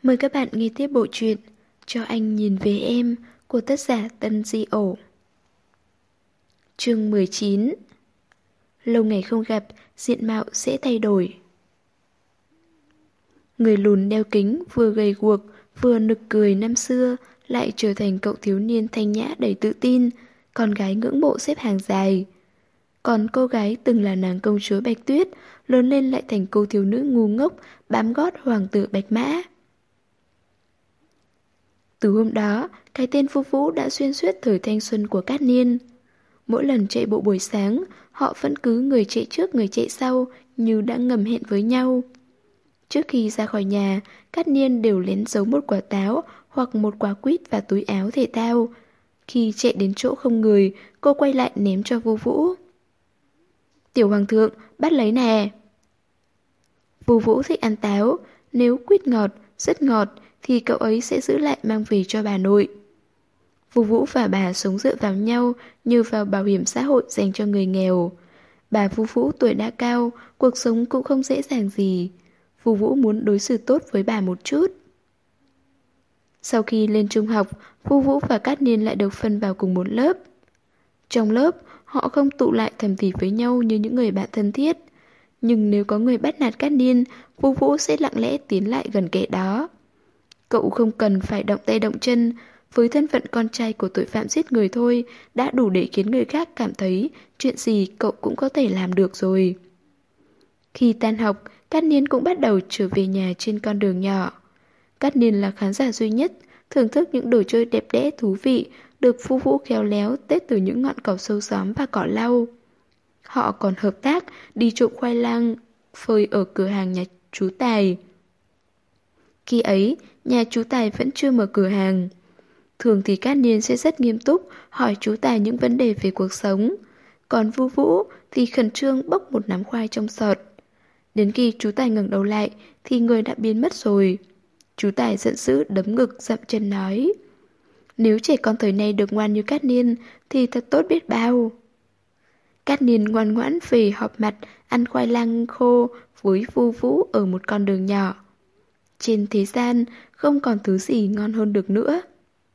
Mời các bạn nghe tiếp bộ truyện Cho anh nhìn về em của tác giả Tân Di Ổ. Chương 19. Lâu ngày không gặp, diện mạo sẽ thay đổi. Người lùn đeo kính vừa gầy guộc, vừa nực cười năm xưa, lại trở thành cậu thiếu niên thanh nhã đầy tự tin, con gái ngưỡng mộ xếp hàng dài. Còn cô gái từng là nàng công chúa Bạch Tuyết, lớn lên lại thành cô thiếu nữ ngu ngốc, bám gót hoàng tử Bạch Mã. Từ hôm đó, cái tên Phu Vũ đã xuyên suốt thời thanh xuân của Cát Niên. Mỗi lần chạy bộ buổi sáng, họ vẫn cứ người chạy trước người chạy sau như đã ngầm hẹn với nhau. Trước khi ra khỏi nhà, Cát Niên đều lén giấu một quả táo hoặc một quả quýt vào túi áo thể thao. Khi chạy đến chỗ không người, cô quay lại ném cho Vu Vũ. Tiểu hoàng thượng, bắt lấy nè. Vu Vũ thích ăn táo, nếu quýt ngọt, rất ngọt, thì cậu ấy sẽ giữ lại mang về cho bà nội. Vu Vũ và bà sống dựa vào nhau như vào bảo hiểm xã hội dành cho người nghèo. Bà Vu Vũ tuổi đã cao, cuộc sống cũng không dễ dàng gì. Vu Vũ muốn đối xử tốt với bà một chút. Sau khi lên trung học, Vu Vũ và Cát Niên lại được phân vào cùng một lớp. Trong lớp, họ không tụ lại thầm thì với nhau như những người bạn thân thiết. Nhưng nếu có người bắt nạt Cát Niên, Vu Vũ sẽ lặng lẽ tiến lại gần kẻ đó. Cậu không cần phải động tay động chân, với thân phận con trai của tội phạm giết người thôi đã đủ để khiến người khác cảm thấy chuyện gì cậu cũng có thể làm được rồi. Khi tan học, Cát Niên cũng bắt đầu trở về nhà trên con đường nhỏ. Cát Niên là khán giả duy nhất, thưởng thức những đồ chơi đẹp đẽ thú vị được Phu Vũ khéo léo tết từ những ngọn cỏ sâu xóm và cỏ lau. Họ còn hợp tác đi trộm khoai lang phơi ở cửa hàng nhà chú Tài. Khi ấy, nhà chú Tài vẫn chưa mở cửa hàng. Thường thì Cát Niên sẽ rất nghiêm túc hỏi chú Tài những vấn đề về cuộc sống. Còn Vu Vũ thì khẩn trương bốc một nắm khoai trong sọt. Đến khi chú Tài ngẩng đầu lại thì người đã biến mất rồi. Chú Tài giận dữ đấm ngực dậm chân nói: Nếu trẻ con thời nay được ngoan như Cát Niên thì thật tốt biết bao. Cát Niên ngoan ngoãn về họp mặt ăn khoai lang khô với Vu Vũ ở một con đường nhỏ. Trên thế gian không còn thứ gì ngon hơn được nữa.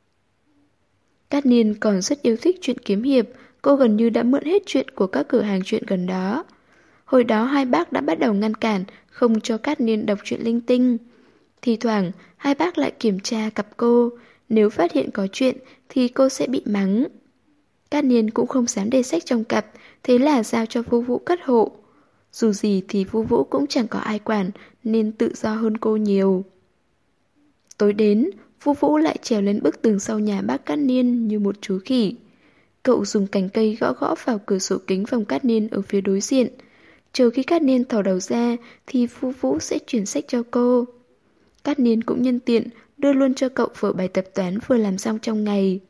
Cát Niên còn rất yêu thích truyện kiếm hiệp, cô gần như đã mượn hết truyện của các cửa hàng truyện gần đó. Hồi đó hai bác đã bắt đầu ngăn cản, không cho Cát Niên đọc truyện linh tinh. Thì thoảng, hai bác lại kiểm tra cặp cô, nếu phát hiện có chuyện thì cô sẽ bị mắng. Cát Niên cũng không dám để sách trong cặp, thế là giao cho Vu Vũ cất hộ. Dù gì thì Vu Vũ cũng chẳng có ai quản, nên tự do hơn cô nhiều. Tối đến, Vu Vũ lại trèo lên bức tường sau nhà bác Cát Niên như một chú khỉ. Cậu dùng cành cây gõ gõ vào cửa sổ kính phòng Cát Niên ở phía đối diện. Chờ khi Cát Niên thò đầu ra thì Vu Vũ sẽ chuyển sách cho cô. Cát Niên cũng nhân tiện đưa luôn cho cậu vở bài tập toán vừa làm xong trong ngày.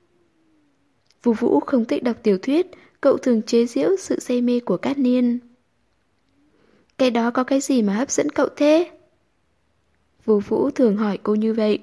Vu Vũ không thích đọc tiểu thuyết, cậu thường chế giễu sự say mê của Cát Niên. Cái đó có cái gì mà hấp dẫn cậu thế? Vu Vũ thường hỏi cô như vậy.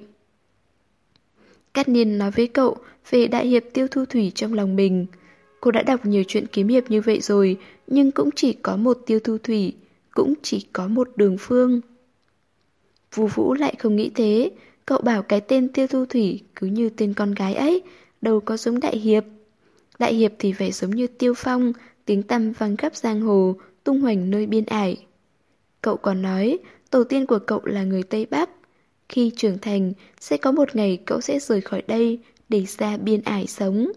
Cát Niên nói với cậu về đại hiệp Tiêu Thu Thủy trong lòng mình. Cô đã đọc nhiều chuyện kiếm hiệp như vậy rồi, nhưng cũng chỉ có một Tiêu Thu Thủy, cũng chỉ có một Đường Phương. Vu Vũ lại không nghĩ thế, cậu bảo cái tên Tiêu Thu Thủy cứ như tên con gái ấy, đâu có giống đại hiệp. Đại hiệp thì phải giống như Tiêu Phong, tiếng tăm vang khắp giang hồ, tung hoành nơi biên ải. Cậu còn nói, tổ tiên của cậu là người Tây Bắc. Khi trưởng thành, sẽ có một ngày cậu sẽ rời khỏi đây để ra biên ải sống.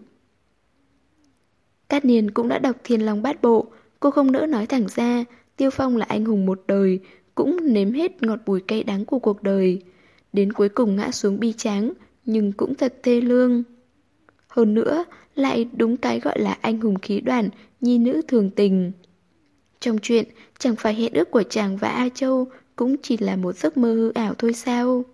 Cát Niên cũng đã đọc Thiên Long Bát Bộ, cô không nỡ nói thẳng ra, Tiêu Phong là anh hùng một đời, cũng nếm hết ngọt bùi cay đắng của cuộc đời. Đến cuối cùng ngã xuống bi tráng, nhưng cũng thật thê lương. Hơn nữa, lại đúng cái gọi là anh hùng khí đoàn, nhi nữ thường tình. Trong chuyện, chẳng phải hẹn ước của chàng và A Châu cũng chỉ là một giấc mơ hư ảo thôi sao?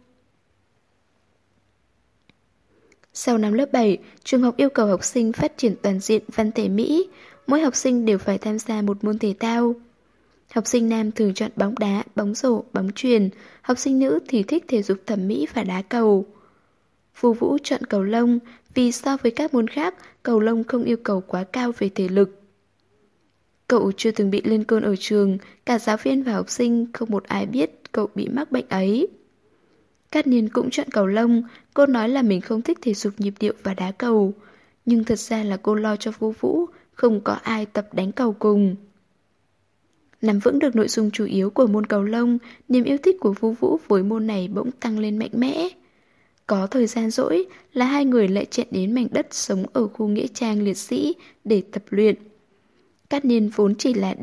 Sau năm lớp 7, trường học yêu cầu học sinh phát triển toàn diện văn thể Mỹ, mỗi học sinh đều phải tham gia một môn thể thao. Học sinh nam thường chọn bóng đá, bóng rổ, bóng chuyền, học sinh nữ thì thích thể dục thẩm mỹ và đá cầu. Vu Vũ chọn cầu lông vì so với các môn khác, cầu lông không yêu cầu quá cao về thể lực. Cậu chưa từng bị lên cơn ở trường, cả giáo viên và học sinh không một ai biết cậu bị mắc bệnh ấy. Cát Niên cũng chọn cầu lông, cô nói là mình không thích thể dục nhịp điệu và đá cầu. Nhưng thật ra là cô lo cho Vũ Vũ, không có ai tập đánh cầu cùng. Nắm vững được nội dung chủ yếu của môn cầu lông, niềm yêu thích của Vũ Vũ với môn này bỗng tăng lên mạnh mẽ. Có thời gian rỗi là hai người lại chạy đến mảnh đất sống ở khu nghĩa trang liệt sĩ để tập luyện. Cát Niên vốn chỉ là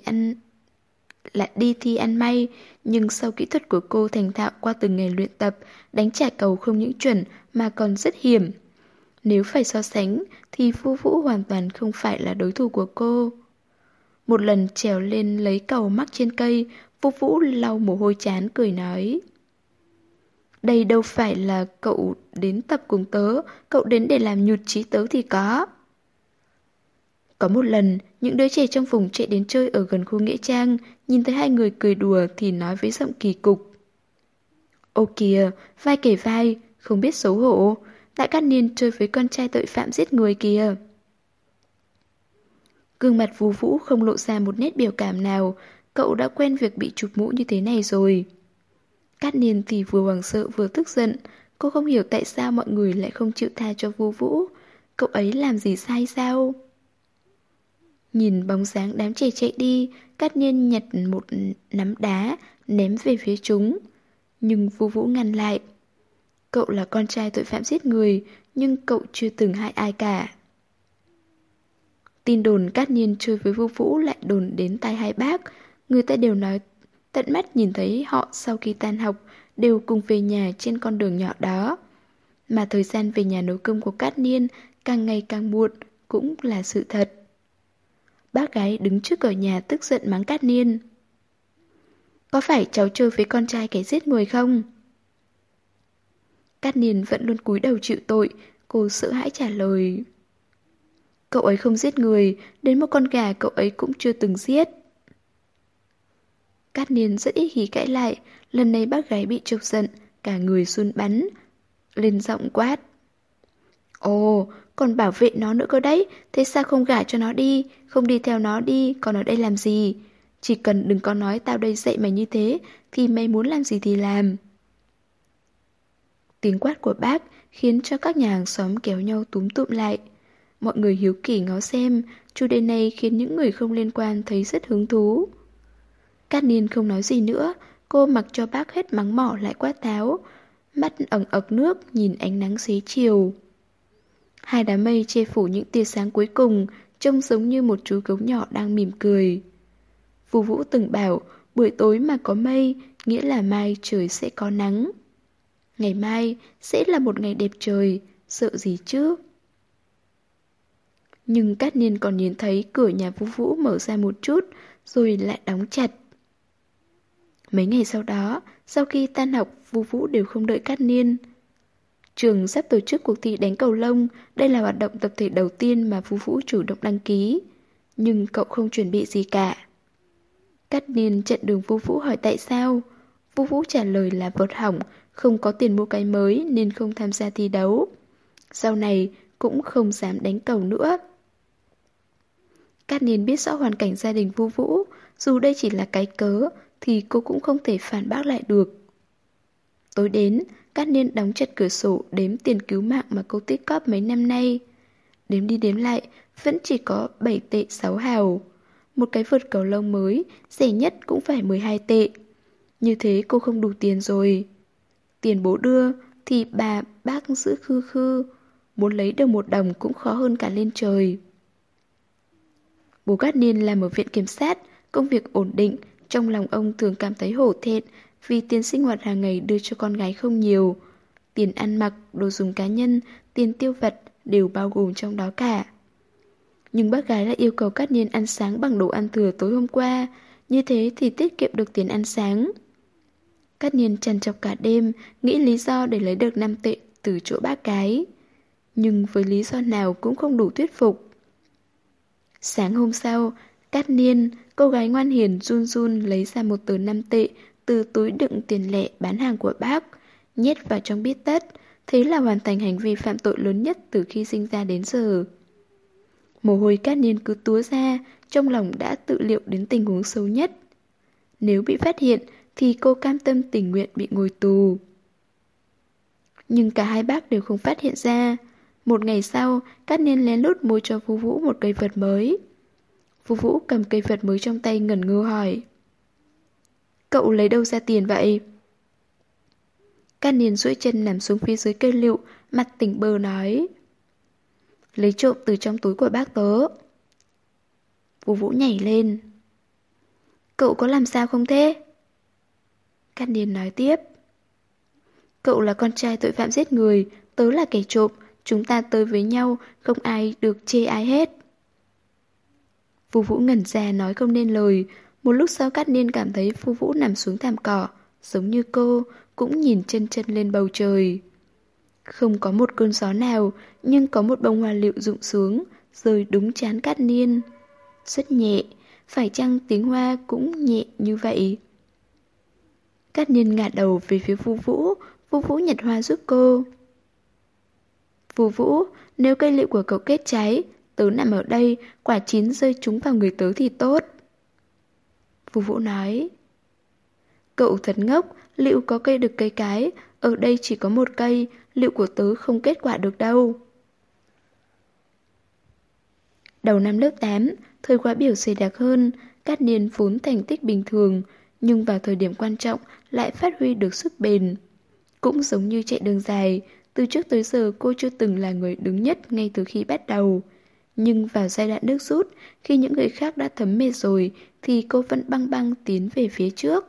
đi thi ăn may, nhưng sau kỹ thuật của cô thành thạo qua từng ngày luyện tập, đánh trả cầu không những chuẩn mà còn rất hiểm. Nếu phải so sánh thì Vũ Vũ hoàn toàn không phải là đối thủ của cô. Một lần trèo lên lấy cầu mắc trên cây, Vũ Vũ lau mồ hôi trán cười nói: đây đâu phải là cậu đến tập cùng tớ, cậu đến để làm nhụt chí tớ thì có. Có một lần, những đứa trẻ trong vùng chạy đến chơi ở gần khu nghĩa trang, nhìn thấy hai người cười đùa thì nói với giọng kỳ cục: ô kìa, vai kể vai, không biết xấu hổ, Đại Cát Niên chơi với con trai tội phạm giết người kìa. Gương mặt Vũ Vũ không lộ ra một nét biểu cảm nào, cậu đã quen việc bị chụp mũ như thế này rồi. Cát Niên thì vừa hoảng sợ vừa tức giận, cô không hiểu tại sao mọi người lại không chịu tha cho Vũ Vũ, cậu ấy làm gì sai sao? Nhìn bóng dáng đám trẻ chạy đi, Cát Niên nhặt một nắm đá, ném về phía chúng. Nhưng Vũ Vũ ngăn lại. Cậu là con trai tội phạm giết người, nhưng cậu chưa từng hại ai cả. Tin đồn Cát Niên chơi với Vũ Vũ lại đồn đến tai hai bác. Người ta đều nói tận mắt nhìn thấy họ sau khi tan học đều cùng về nhà trên con đường nhỏ đó. Mà thời gian về nhà nấu cơm của Cát Niên càng ngày càng muộn cũng là sự thật. Bác gái đứng trước cửa nhà tức giận mắng Cát Niên: có phải cháu chơi với con trai kẻ giết người không? Cát Niên vẫn luôn cúi đầu chịu tội, cô sợ hãi trả lời: cậu ấy không giết người, đến một con gà cậu ấy cũng chưa từng giết. Cát Niên rất ít khi cãi lại, lần này bác gái bị chọc giận, cả người run bắn, lên giọng quát: ồ, còn bảo vệ nó nữa cơ đấy, thế sao không gả cho nó đi, không đi theo nó đi, còn ở đây làm gì? Chỉ cần đừng có nói tao đây dạy mày như thế, thì mày muốn làm gì thì làm. Tiếng quát của bác khiến cho các nhà hàng xóm kéo nhau túm tụm lại. Mọi người hiếu kỳ ngó xem, chủ đề này khiến những người không liên quan thấy rất hứng thú. Cát Niên không nói gì nữa, cô mặc cho bác hết mắng mỏ lại quát tháo, mắt ẩn ực nước nhìn ánh nắng xế chiều. Hai đám mây che phủ những tia sáng cuối cùng, trông giống như một chú gấu nhỏ đang mỉm cười. Vũ Vũ từng bảo, buổi tối mà có mây, nghĩa là mai trời sẽ có nắng. Ngày mai sẽ là một ngày đẹp trời, sợ gì chứ? Nhưng Cát Niên còn nhìn thấy cửa nhà Vũ Vũ mở ra một chút, rồi lại đóng chặt. Mấy ngày sau đó, sau khi tan học, Vũ Vũ đều không đợi Cát Niên. Trường sắp tổ chức cuộc thi đánh cầu lông, đây là hoạt động tập thể đầu tiên mà Vũ Vũ chủ động đăng ký. Nhưng cậu không chuẩn bị gì cả. Cát Niên chặn đường Vũ Vũ hỏi tại sao. Vũ Vũ trả lời là vợt hỏng, không có tiền mua cái mới nên không tham gia thi đấu. Sau này cũng không dám đánh cầu nữa. Cát Niên biết rõ hoàn cảnh gia đình Vũ Vũ, dù đây chỉ là cái cớ thì cô cũng không thể phản bác lại được. Tối đến, Cát Niên đóng chặt cửa sổ đếm tiền cứu mạng mà cô tích cóp mấy năm nay. Đếm đi đếm lại, vẫn chỉ có 7 tệ 6 hào. Một cái vợt cầu lông mới, rẻ nhất cũng phải 12 tệ. Như thế cô không đủ tiền rồi. Tiền bố đưa thì bác giữ khư khư. Muốn lấy được 1 đồng cũng khó hơn cả lên trời. Bố Cát Niên làm ở viện kiểm sát, công việc ổn định, trong lòng ông thường cảm thấy hổ thẹn vì tiền sinh hoạt hàng ngày đưa cho con gái không nhiều. Tiền ăn mặc, đồ dùng cá nhân, tiền tiêu vặt đều bao gồm trong đó cả. Nhưng bác gái lại yêu cầu Cát Niên ăn sáng bằng đồ ăn thừa tối hôm qua, như thế thì tiết kiệm được tiền ăn sáng. Cát Niên trằn trọc cả đêm, nghĩ lý do để lấy được 5 tệ từ chỗ bác gái. Nhưng với lý do nào cũng không đủ thuyết phục. Sáng hôm sau, Cát Niên, cô gái ngoan hiền run run lấy ra một tờ 5 tệ từ túi đựng tiền lẻ bán hàng của bác, nhét vào trong bít tất, thế là hoàn thành hành vi phạm tội lớn nhất từ khi sinh ra đến giờ. Mồ hôi Cát Niên cứ túa ra, trong lòng đã tự liệu đến tình huống xấu nhất. Nếu bị phát hiện thì cô cam tâm tình nguyện bị ngồi tù. Nhưng cả hai bác đều không phát hiện ra. Một ngày sau, Cát Niên lén lút mua cho Vu Vũ một cây vợt mới. Vu Vũ cầm cây vợt mới trong tay ngẩn ngơ hỏi. Cậu lấy đâu ra tiền vậy? Cát Niên duỗi chân nằm xuống phía dưới cây lựu, mặt tỉnh bơ nói. Lấy trộm từ trong túi của bác tớ. Vu Vũ nhảy lên. Cậu có làm sao không thế? Cát Niên nói tiếp. Cậu là con trai tội phạm giết người, tớ là kẻ trộm, chúng ta tới với nhau, không ai được chê ai hết. Vu Vũ ngẩn ra nói không nên lời. Một lúc sau Cát Niên cảm thấy Vu Vũ nằm xuống thảm cỏ, giống như cô, cũng nhìn chân chân lên bầu trời. Không có một cơn gió nào, nhưng có một bông hoa lựu rụng xuống, rơi đúng trán Cát Niên. Rất nhẹ, phải chăng tiếng hoa cũng nhẹ như vậy? Cát Niên ngả đầu về phía Vu Vũ, Vu Vũ nhặt hoa giúp cô. Vu Vũ, nếu cây lựu của cậu kết trái, tớ nằm ở đây, quả chín rơi trúng vào người tớ thì tốt. Vu Vũ nói. Cậu thật ngốc, lựu có cây đực cây cái, ở đây chỉ có một cây, lựu của tớ không kết quả được đâu. Đầu năm lớp 8, thời khóa biểu dày đặc hơn, Cát Niên vốn thành tích bình thường, nhưng vào thời điểm quan trọng lại phát huy được sức bền. Cũng giống như chạy đường dài, từ trước tới giờ cô chưa từng là người đứng nhất ngay từ khi bắt đầu. Nhưng vào giai đoạn nước rút, khi những người khác đã thấm mệt rồi, thì cô vẫn băng băng tiến về phía trước.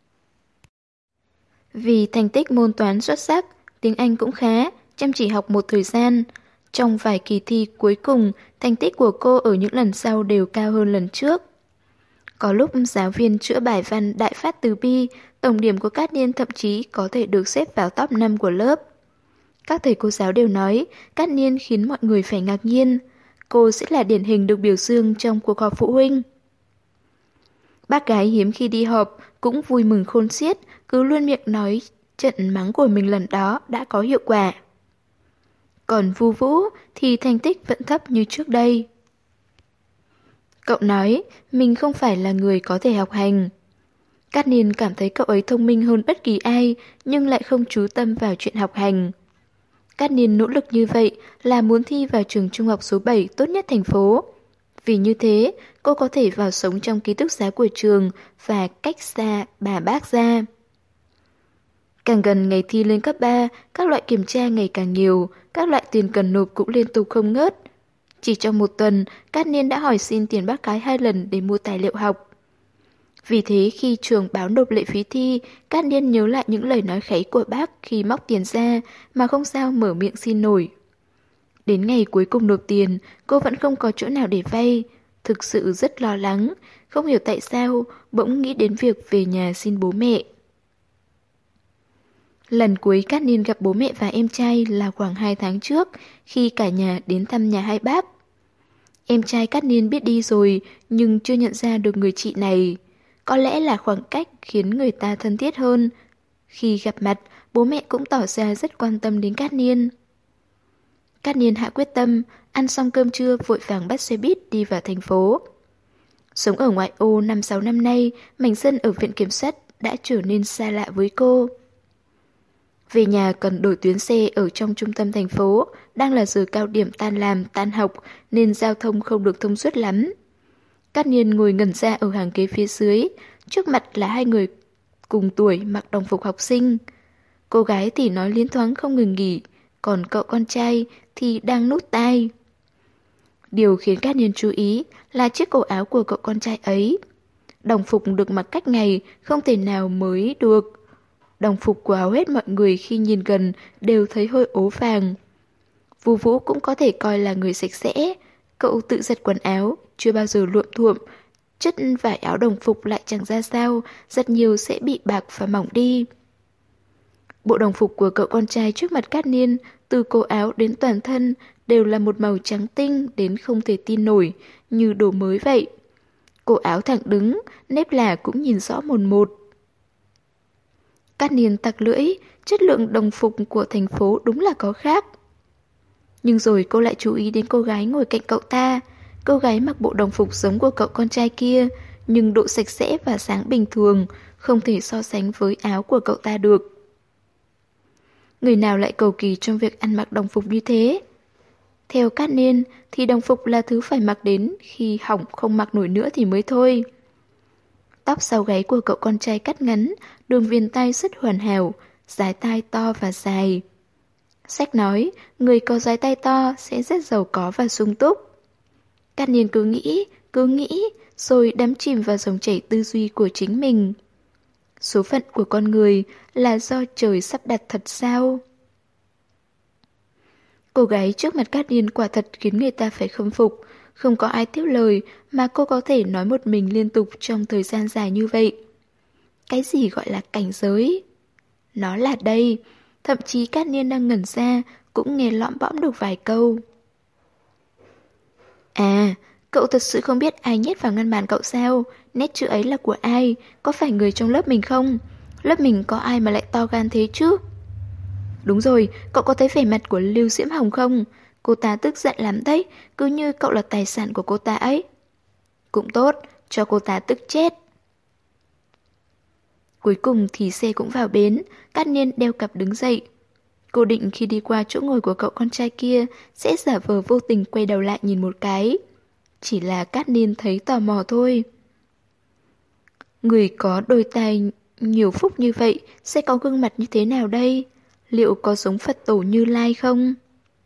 Vì thành tích môn toán xuất sắc, tiếng Anh cũng khá, chăm chỉ học một thời gian. Trong vài kỳ thi cuối cùng, thành tích của cô ở những lần sau đều cao hơn lần trước. Có lúc giáo viên chữa bài văn đại phát từ bi, tổng điểm của Cát Niên thậm chí có thể được xếp vào top 5 của lớp. Các thầy cô giáo đều nói, Cát Niên khiến mọi người phải ngạc nhiên. Cô sẽ là điển hình được biểu dương trong cuộc họp phụ huynh. Bác gái hiếm khi đi họp cũng vui mừng khôn xiết, cứ luôn miệng nói trận mắng của mình lần đó đã có hiệu quả. Còn Vu Vũ thì thành tích vẫn thấp như trước đây. Cậu nói mình không phải là người có thể học hành. Cát Niên cảm thấy cậu ấy thông minh hơn bất kỳ ai, nhưng lại không chú tâm vào chuyện học hành. Cát Niên nỗ lực như vậy là muốn thi vào trường trung học số 7 tốt nhất thành phố. Vì như thế, cô có thể vào sống trong ký túc xá của trường và cách xa bà bác ra. Càng gần ngày thi lên cấp 3, các loại kiểm tra ngày càng nhiều, các loại tiền cần nộp cũng liên tục không ngớt. Chỉ trong một tuần, Cát Niên đã hỏi xin tiền bác gái 2 lần để mua tài liệu học. Vì thế khi trường báo nộp lệ phí thi, Cát Niên nhớ lại những lời nói kháy của bác khi móc tiền ra mà không sao mở miệng xin nổi. Đến ngày cuối cùng nộp tiền, cô vẫn không có chỗ nào để vay. Thực sự rất lo lắng, không hiểu tại sao bỗng nghĩ đến việc về nhà xin bố mẹ. Lần cuối Cát Niên gặp bố mẹ và em trai là khoảng 2 tháng trước, khi cả nhà đến thăm nhà hai bác. Em trai Cát Niên biết đi rồi, nhưng chưa nhận ra được người chị này. Có lẽ là khoảng cách khiến người ta thân thiết hơn. Khi gặp mặt, bố mẹ cũng tỏ ra rất quan tâm đến Cát Niên. Cát Niên hạ quyết tâm, ăn xong cơm trưa vội vàng bắt xe buýt đi vào thành phố. Sống ở ngoại ô 5-6 năm nay, mảnh sân ở viện kiểm sát đã trở nên xa lạ với cô. Về nhà cần đổi tuyến xe ở trong trung tâm thành phố, đang là giờ cao điểm tan làm, tan học nên giao thông không được thông suốt lắm. Cát Niên ngồi ngẩn ra ở hàng ghế phía dưới, trước mặt là hai người cùng tuổi mặc đồng phục học sinh. Cô gái thì nói liến thoáng không ngừng nghỉ, còn cậu con trai thì đang nút tai. Điều khiến Cát Niên chú ý là chiếc cổ áo của cậu con trai ấy. Đồng phục được mặc cách ngày không thể nào mới được. Đồng phục của hầu hết mọi người khi nhìn gần đều thấy hơi ố vàng. Vu Vũ cũng có thể coi là người sạch sẽ. Cậu tự giặt quần áo, chưa bao giờ luộm thuộm. Chất vải áo đồng phục lại chẳng ra sao, giặt nhiều sẽ bị bạc và mỏng đi. Bộ đồng phục của cậu con trai trước mặt Cát Niên, từ cổ áo đến toàn thân, đều là một màu trắng tinh đến không thể tin nổi, như đồ mới vậy. Cổ áo thẳng đứng, nếp là cũng nhìn rõ mồn một. Cát Niên tặc lưỡi, chất lượng đồng phục của thành phố đúng là có khác. Nhưng rồi cô lại chú ý đến cô gái ngồi cạnh cậu ta. Cô gái mặc bộ đồng phục giống của cậu con trai kia, nhưng độ sạch sẽ và sáng bình thường, không thể so sánh với áo của cậu ta được. Người nào lại cầu kỳ trong việc ăn mặc đồng phục như thế? Theo Cát Niên thì đồng phục là thứ phải mặc đến khi hỏng không mặc nổi nữa thì mới thôi. Tóc sau gáy của cậu con trai cắt ngắn, đường viền tay rất hoàn hảo, dái tai to và dài. Sách nói, người có dái tay to sẽ rất giàu có và sung túc. Cát Niên cứ nghĩ, rồi đắm chìm vào dòng chảy tư duy của chính mình. Số phận của con người là do trời sắp đặt thật sao? Cô gái trước mặt Cát Niên quả thật khiến người ta phải khâm phục. Không có ai tiếp lời mà cô có thể nói một mình liên tục trong thời gian dài như vậy. Cái gì gọi là cảnh giới? Nó là đây. Thậm chí Cát Niên đang ngẩn ra cũng nghe lõm bõm được vài câu. À, cậu thật sự không biết ai nhét vào ngăn bàn cậu sao? Nét chữ ấy là của ai? Có phải người trong lớp mình không? Lớp mình có ai mà lại to gan thế chứ? Đúng rồi, cậu có thấy vẻ mặt của Lưu Diễm Hồng không? Cô ta tức giận lắm đấy, cứ như cậu là tài sản của cô ta ấy. Cũng tốt, cho cô ta tức chết. Cuối cùng thì xe cũng vào bến, Cát Niên đeo cặp đứng dậy. Cô định khi đi qua chỗ ngồi của cậu con trai kia sẽ giả vờ vô tình quay đầu lại nhìn một cái. Chỉ là Cát Niên thấy tò mò thôi. Người có đôi tai nhiều phúc như vậy sẽ có gương mặt như thế nào đây? Liệu có giống Phật tổ Như Lai không?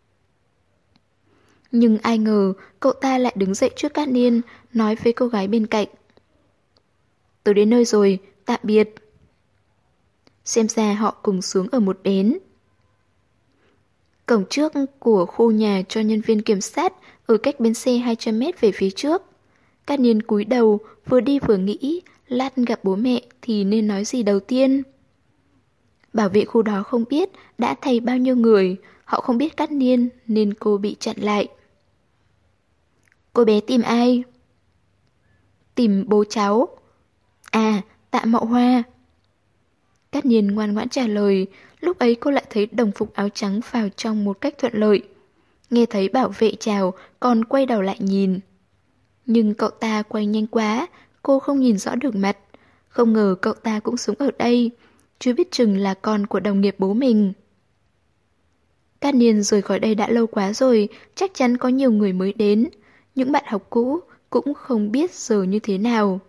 Nhưng ai ngờ cậu ta lại đứng dậy trước Cát Niên, nói với cô gái bên cạnh. Tôi đến nơi rồi, tạm biệt. Xem ra họ cùng xuống ở một bến. Cổng trước của khu nhà cho nhân viên kiểm sát ở cách bến xe 200 mét về phía trước. Cát Niên cúi đầu, vừa đi vừa nghĩ, lát gặp bố mẹ thì nên nói gì đầu tiên. Bảo vệ khu đó không biết đã thay bao nhiêu người, họ không biết Cát Niên nên cô bị chặn lại. Cô bé tìm ai? Tìm bố cháu. À, Tạ Mậu Hoa. Cát Niên ngoan ngoãn trả lời, lúc ấy cô lại thấy đồng phục áo trắng vào trong một cách thuận lợi. Nghe thấy bảo vệ chào, còn quay đầu lại nhìn. Nhưng cậu ta quay nhanh quá, cô không nhìn rõ được mặt. Không ngờ cậu ta cũng sống ở đây, chưa biết chừng là con của đồng nghiệp bố mình. Cát Niên rời khỏi đây đã lâu quá rồi, chắc chắn có nhiều người mới đến. Những bạn học cũ cũng không biết giờ như thế nào.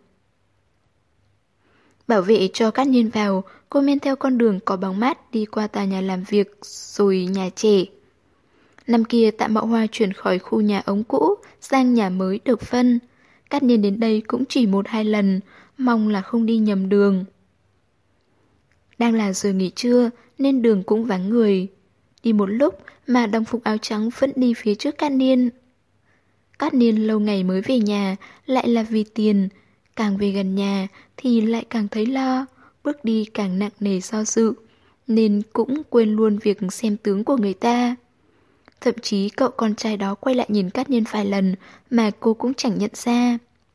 Bảo vệ cho Cát Niên vào, cô men theo con đường có bóng mát đi qua tòa nhà làm việc rồi nhà trẻ. Năm kia Tạ Mậu Hoa chuyển khỏi khu nhà ống cũ sang nhà mới được phân. Cát Niên đến đây cũng chỉ 1-2 lần, mong là không đi nhầm đường. Đang là giờ nghỉ trưa nên đường cũng vắng người. Đi một lúc mà đồng phục áo trắng vẫn đi phía trước Cát Niên. Cát Niên lâu ngày mới về nhà, lại là vì tiền. Càng về gần nhà thì lại càng thấy lo, bước đi càng nặng nề do dự, nên cũng quên luôn việc xem tướng của người ta. Thậm chí cậu con trai đó quay lại nhìn Cát Niên vài lần mà cô cũng chẳng nhận ra.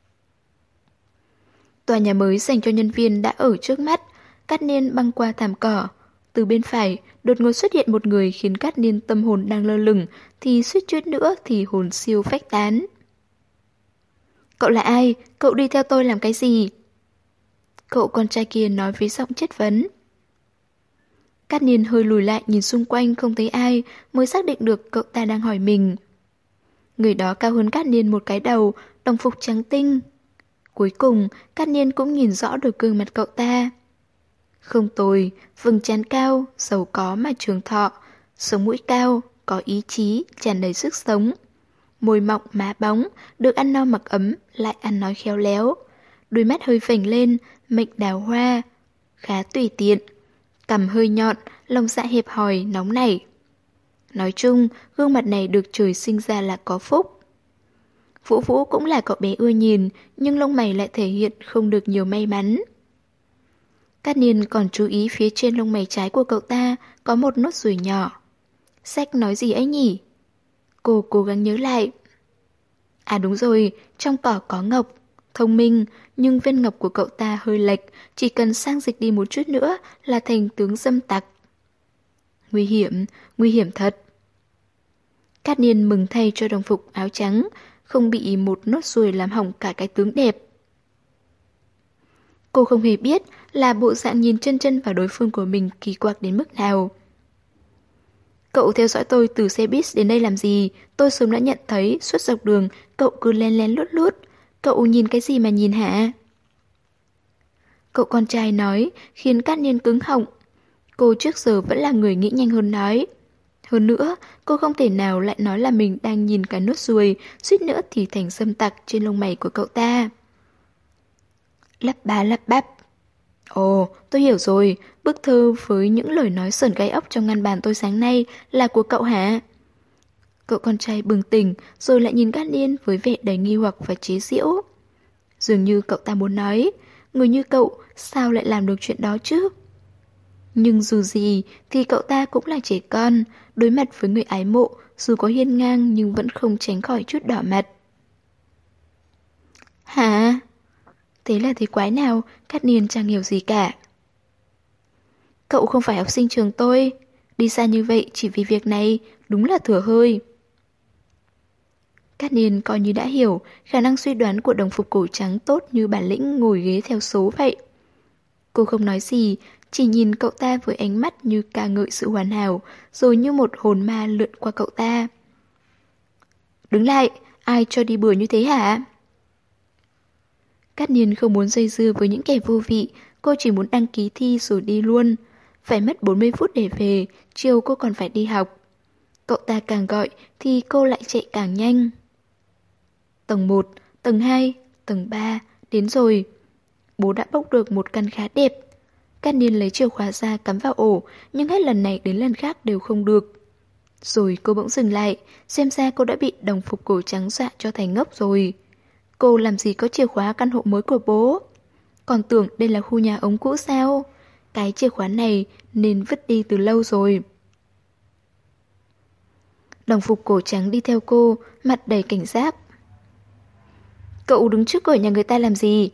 Tòa nhà mới dành cho nhân viên đã ở trước mắt, Cát Niên băng qua thảm cỏ. Từ bên phải, đột ngột xuất hiện một người khiến Cát Niên tâm hồn đang lơ lửng, thì suýt chút nữa thì hồn siêu phách tán. Cậu là ai? Cậu đi theo tôi làm cái gì? Cậu con trai kia nói với giọng chất vấn. Cát Niên hơi lùi lại nhìn xung quanh không thấy ai, mới xác định được cậu ta đang hỏi mình. Người đó cao hơn Cát Niên một cái đầu, đồng phục trắng tinh. Cuối cùng, Cát Niên cũng nhìn rõ được gương mặt cậu ta. Không tồi, vầng trán cao, giàu có mà trường thọ, sống mũi cao, có ý chí, tràn đầy sức sống. Môi mọng má bóng, được ăn no mặc ấm, lại ăn nói khéo léo. Đôi mắt hơi phình lên, mệnh đào hoa, khá tùy tiện. Cằm hơi nhọn, lông dạ hẹp hòi, nóng nảy. Nói chung, gương mặt này được trời sinh ra là có phúc. Vũ Vũ cũng là cậu bé ưa nhìn, nhưng lông mày lại thể hiện không được nhiều may mắn. Cát Niên còn chú ý phía trên lông mày trái của cậu ta có một nốt ruồi nhỏ. Sách nói gì ấy nhỉ? Cô cố gắng nhớ lại. À đúng rồi, trong cỏ có ngọc. Thông minh, nhưng viên ngọc của cậu ta hơi lệch, chỉ cần sang dịch đi một chút nữa là thành tướng dâm tặc. Nguy hiểm thật. Cát Niên mừng thay cho đồng phục áo trắng, không bị một nốt ruồi làm hỏng cả cái tướng đẹp. Cô không hề biết là bộ dạng nhìn chân chân vào đối phương của mình kỳ quặc đến mức nào. Cậu theo dõi tôi từ xe buýt đến đây làm gì? Tôi sớm đã nhận thấy suốt dọc đường cậu cứ lén lén lút lút. Cậu nhìn cái gì mà nhìn hả? Cậu con trai nói khiến Cát Niên cứng họng. Cô trước giờ vẫn là người nghĩ nhanh hơn nói. Hơn nữa, cô không thể nào lại nói là mình đang nhìn cái nốt ruồi, suýt nữa thì thành sâm tặc trên lông mày của cậu ta. Lắp ba lắp bắp. Ồ, tôi hiểu rồi, bức thư với những lời nói sởn gai ốc trong ngăn bàn tôi sáng nay là của cậu hả? Cậu con trai bừng tỉnh rồi lại nhìn Cát Niên với vẻ đầy nghi hoặc và chế giễu. Dường như cậu ta muốn nói, người như cậu sao lại làm được chuyện đó chứ? Nhưng dù gì thì cậu ta cũng là trẻ con, đối mặt với người ái mộ dù có hiên ngang nhưng vẫn không tránh khỏi chút đỏ mặt. Hả? Thế là thế quái nào, Cát Niên chẳng hiểu gì cả. Cậu không phải học sinh trường tôi, đi xa như vậy chỉ vì việc này, đúng là thừa hơi. Cát Niên coi như đã hiểu khả năng suy đoán của đồng phục cổ trắng tốt như bản lĩnh ngồi ghế theo số vậy. Cô không nói gì, chỉ nhìn cậu ta với ánh mắt như ca ngợi sự hoàn hảo, rồi như một hồn ma lượn qua cậu ta. Đứng lại, ai cho đi bừa như thế hả? Cát Niên không muốn dây dưa với những kẻ vô vị, cô chỉ muốn đăng ký thi rồi đi luôn. Phải mất 40 phút để về, chiều cô còn phải đi học. Cậu ta càng gọi thì cô lại chạy càng nhanh. Tầng 1, tầng 2, tầng 3, đến rồi. Bố đã bốc được một căn khá đẹp. Cát Niên lấy chìa khóa ra cắm vào ổ, nhưng hết lần này đến lần khác đều không được. Rồi cô bỗng dừng lại, xem ra cô đã bị đồng phục cổ trắng dọa cho thành ngốc rồi. Cô làm gì có chìa khóa căn hộ mới của bố? Còn tưởng đây là khu nhà ống cũ sao? Cái chìa khóa này nên vứt đi từ lâu rồi. Đồng phục cổ trắng đi theo cô, mặt đầy cảnh giác. Cậu đứng trước cửa nhà người ta làm gì?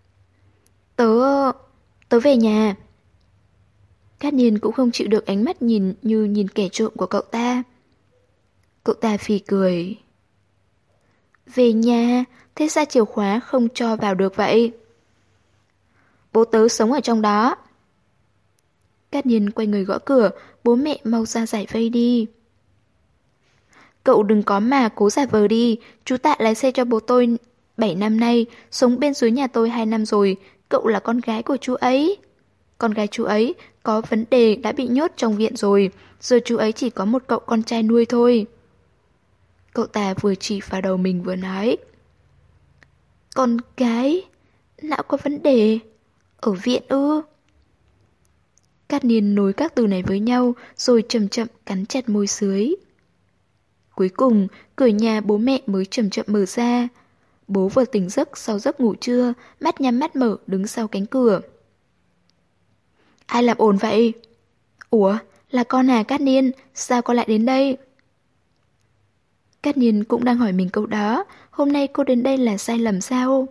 Tớ về nhà. Cát Niên cũng không chịu được ánh mắt nhìn như nhìn kẻ trộm của cậu ta. Cậu ta phì cười. Về nhà, thế sao chìa khóa không cho vào được vậy? Bố tớ sống ở trong đó. Cát Niên quay người gõ cửa, bố mẹ mau ra giải vây đi. Cậu đừng có mà cố giả vờ đi, chú Tạ lái xe cho bố tôi 7 năm nay, sống bên dưới nhà tôi 2 năm rồi, cậu là con gái của chú ấy. Con gái chú ấy có vấn đề đã bị nhốt trong viện rồi, giờ chú ấy chỉ có một cậu con trai nuôi thôi. Cậu ta vừa chỉ vào đầu mình vừa nói. Con gái? Não có vấn đề? Ở viện ư? Cát Niên nối các từ này với nhau rồi chậm chậm cắn chặt môi dưới. Cuối cùng, cửa nhà bố mẹ mới chậm chậm mở ra. Bố vừa tỉnh giấc sau giấc ngủ trưa, mắt nhắm mắt mở đứng sau cánh cửa. Ai làm ồn vậy? Ủa, là con à Cát Niên, sao con lại đến đây? Cát Niên cũng đang hỏi mình câu đó, hôm nay cô đến đây là sai lầm sao?